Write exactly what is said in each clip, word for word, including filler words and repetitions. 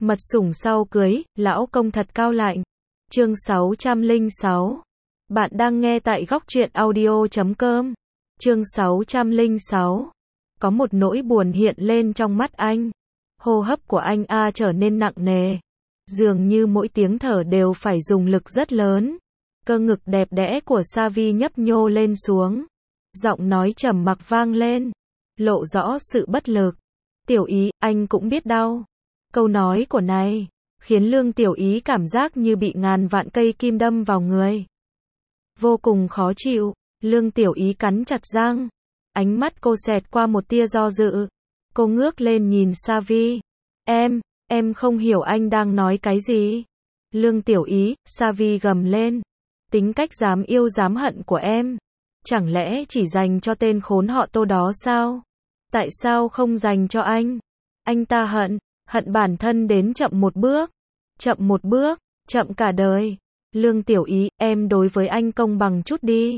Mật sủng sau cưới, lão công thật cao lạnh. Chương sáu trăm lẻ sáu. Bạn đang nghe tại góc truyện audio chấm com. Chương sáu trăm lẻ sáu. Có một nỗi buồn hiện lên trong mắt anh. Hô hấp của anh a trở nên nặng nề. Dường như mỗi tiếng thở đều phải dùng lực rất lớn. Cơ ngực đẹp đẽ của Savi nhấp nhô lên xuống. Giọng nói trầm mặc vang lên, lộ rõ sự bất lực. Tiểu Ý, anh cũng biết đau. Câu nói của này khiến Lương Tiểu Ý cảm giác như bị ngàn vạn cây kim đâm vào người. Vô cùng khó chịu, Lương Tiểu Ý cắn chặt răng. Ánh mắt cô xẹt qua một tia do dự. Cô ngước lên nhìn Savi. Em, em không hiểu anh đang nói cái gì. Lương Tiểu Ý, Savi gầm lên. Tính cách dám yêu dám hận của em, chẳng lẽ chỉ dành cho tên khốn họ Tô đó sao? Tại sao không dành cho anh? Anh ta hận, hận bản thân đến chậm một bước. Chậm một bước, chậm cả đời. Lương Tiểu Ý, em đối với anh công bằng chút đi.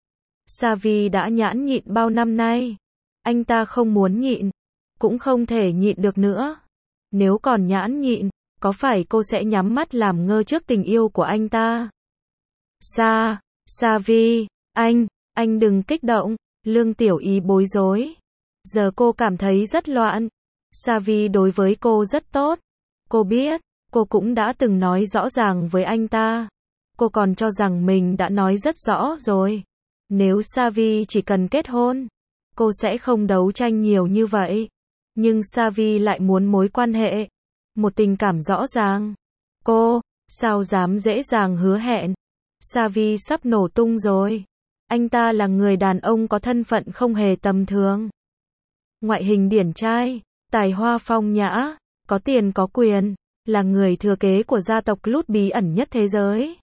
Savi đã nhẫn nhịn bao năm nay. Anh ta không muốn nhịn, cũng không thể nhịn được nữa. Nếu còn nhẫn nhịn, có phải cô sẽ nhắm mắt làm ngơ trước tình yêu của anh ta? Sa, Savi, anh, anh đừng kích động. Lương Tiểu Ý bối rối. Giờ cô cảm thấy rất loạn. Savi đối với cô rất tốt. Cô biết, cô cũng đã từng nói rõ ràng với anh ta. Cô còn cho rằng mình đã nói rất rõ rồi. Nếu Savi chỉ cần kết hôn, cô sẽ không đấu tranh nhiều như vậy. Nhưng Savi lại muốn mối quan hệ, một tình cảm rõ ràng. Cô, sao dám dễ dàng hứa hẹn? Savi sắp nổ tung rồi. Anh ta là người đàn ông có thân phận không hề tầm thường. Ngoại hình điển trai, tài hoa phong nhã, có tiền có quyền, là người thừa kế của gia tộc Lút bí ẩn nhất thế giới.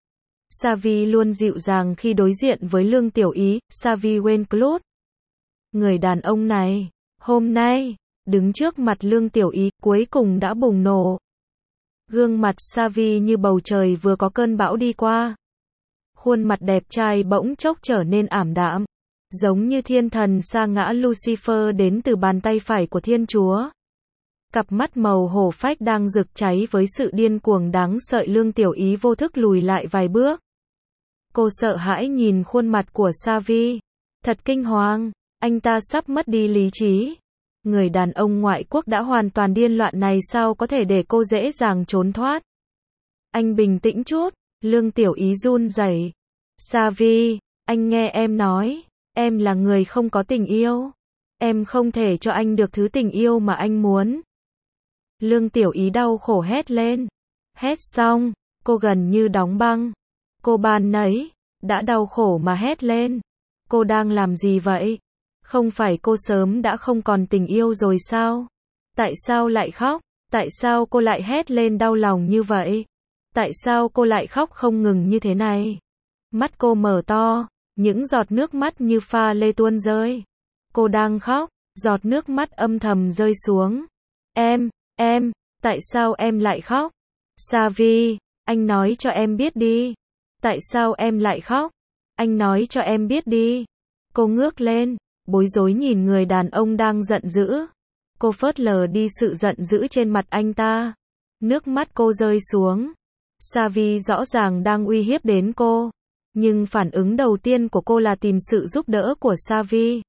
Savi luôn dịu dàng khi đối diện với Lương Tiểu Ý, Savi Wenclut. Người đàn ông này, hôm nay, đứng trước mặt Lương Tiểu Ý, cuối cùng đã bùng nổ. Gương mặt Savi như bầu trời vừa có cơn bão đi qua. Khuôn mặt đẹp trai bỗng chốc trở nên ảm đạm, giống như thiên thần sa ngã Lucifer đến từ bàn tay phải của Thiên Chúa. Cặp mắt màu hổ phách đang rực cháy với sự điên cuồng đáng sợ. Lương Tiểu Ý vô thức lùi lại vài bước. Cô sợ hãi nhìn khuôn mặt của Savi. Thật kinh hoàng, anh ta sắp mất đi lý trí. Người đàn ông ngoại quốc đã hoàn toàn điên loạn này sao có thể để cô dễ dàng trốn thoát. Anh bình tĩnh chút. Lương Tiểu Ý run rẩy. Savi, anh nghe em nói, em là người không có tình yêu. Em không thể cho anh được thứ tình yêu mà anh muốn. Lương Tiểu Ý đau khổ hét lên. Hét xong, cô gần như đóng băng. Cô ban nãy đã đau khổ mà hét lên. Cô đang làm gì vậy? Không phải cô sớm đã không còn tình yêu rồi sao? Tại sao lại khóc? Tại sao cô lại hét lên đau lòng như vậy? Tại sao cô lại khóc không ngừng như thế này? Mắt cô mở to, những giọt nước mắt như pha lê tuôn rơi. Cô đang khóc, giọt nước mắt âm thầm rơi xuống. Em, em, tại sao em lại khóc? Savi, anh nói cho em biết đi. Tại sao em lại khóc? Anh nói cho em biết đi. Cô ngước lên, bối rối nhìn người đàn ông đang giận dữ. Cô phớt lờ đi sự giận dữ trên mặt anh ta. Nước mắt cô rơi xuống. Savi rõ ràng đang uy hiếp đến cô. Nhưng phản ứng đầu tiên của cô là tìm sự giúp đỡ của Savi.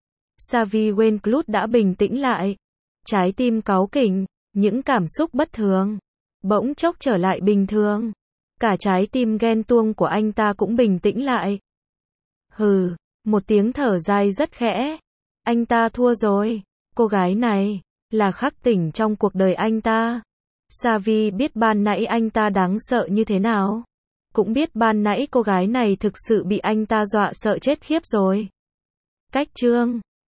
Savi Wenclut đã bình tĩnh lại. Trái tim cáu kỉnh, những cảm xúc bất thường bỗng chốc trở lại bình thường. Cả trái tim ghen tuông của anh ta cũng bình tĩnh lại. Hừ, một tiếng thở dài rất khẽ. Anh ta thua rồi. Cô gái này là khắc tỉnh trong cuộc đời anh ta. Savi biết ban nãy anh ta đáng sợ như thế nào. Cũng biết ban nãy cô gái này thực sự bị anh ta dọa sợ chết khiếp rồi. Cách chương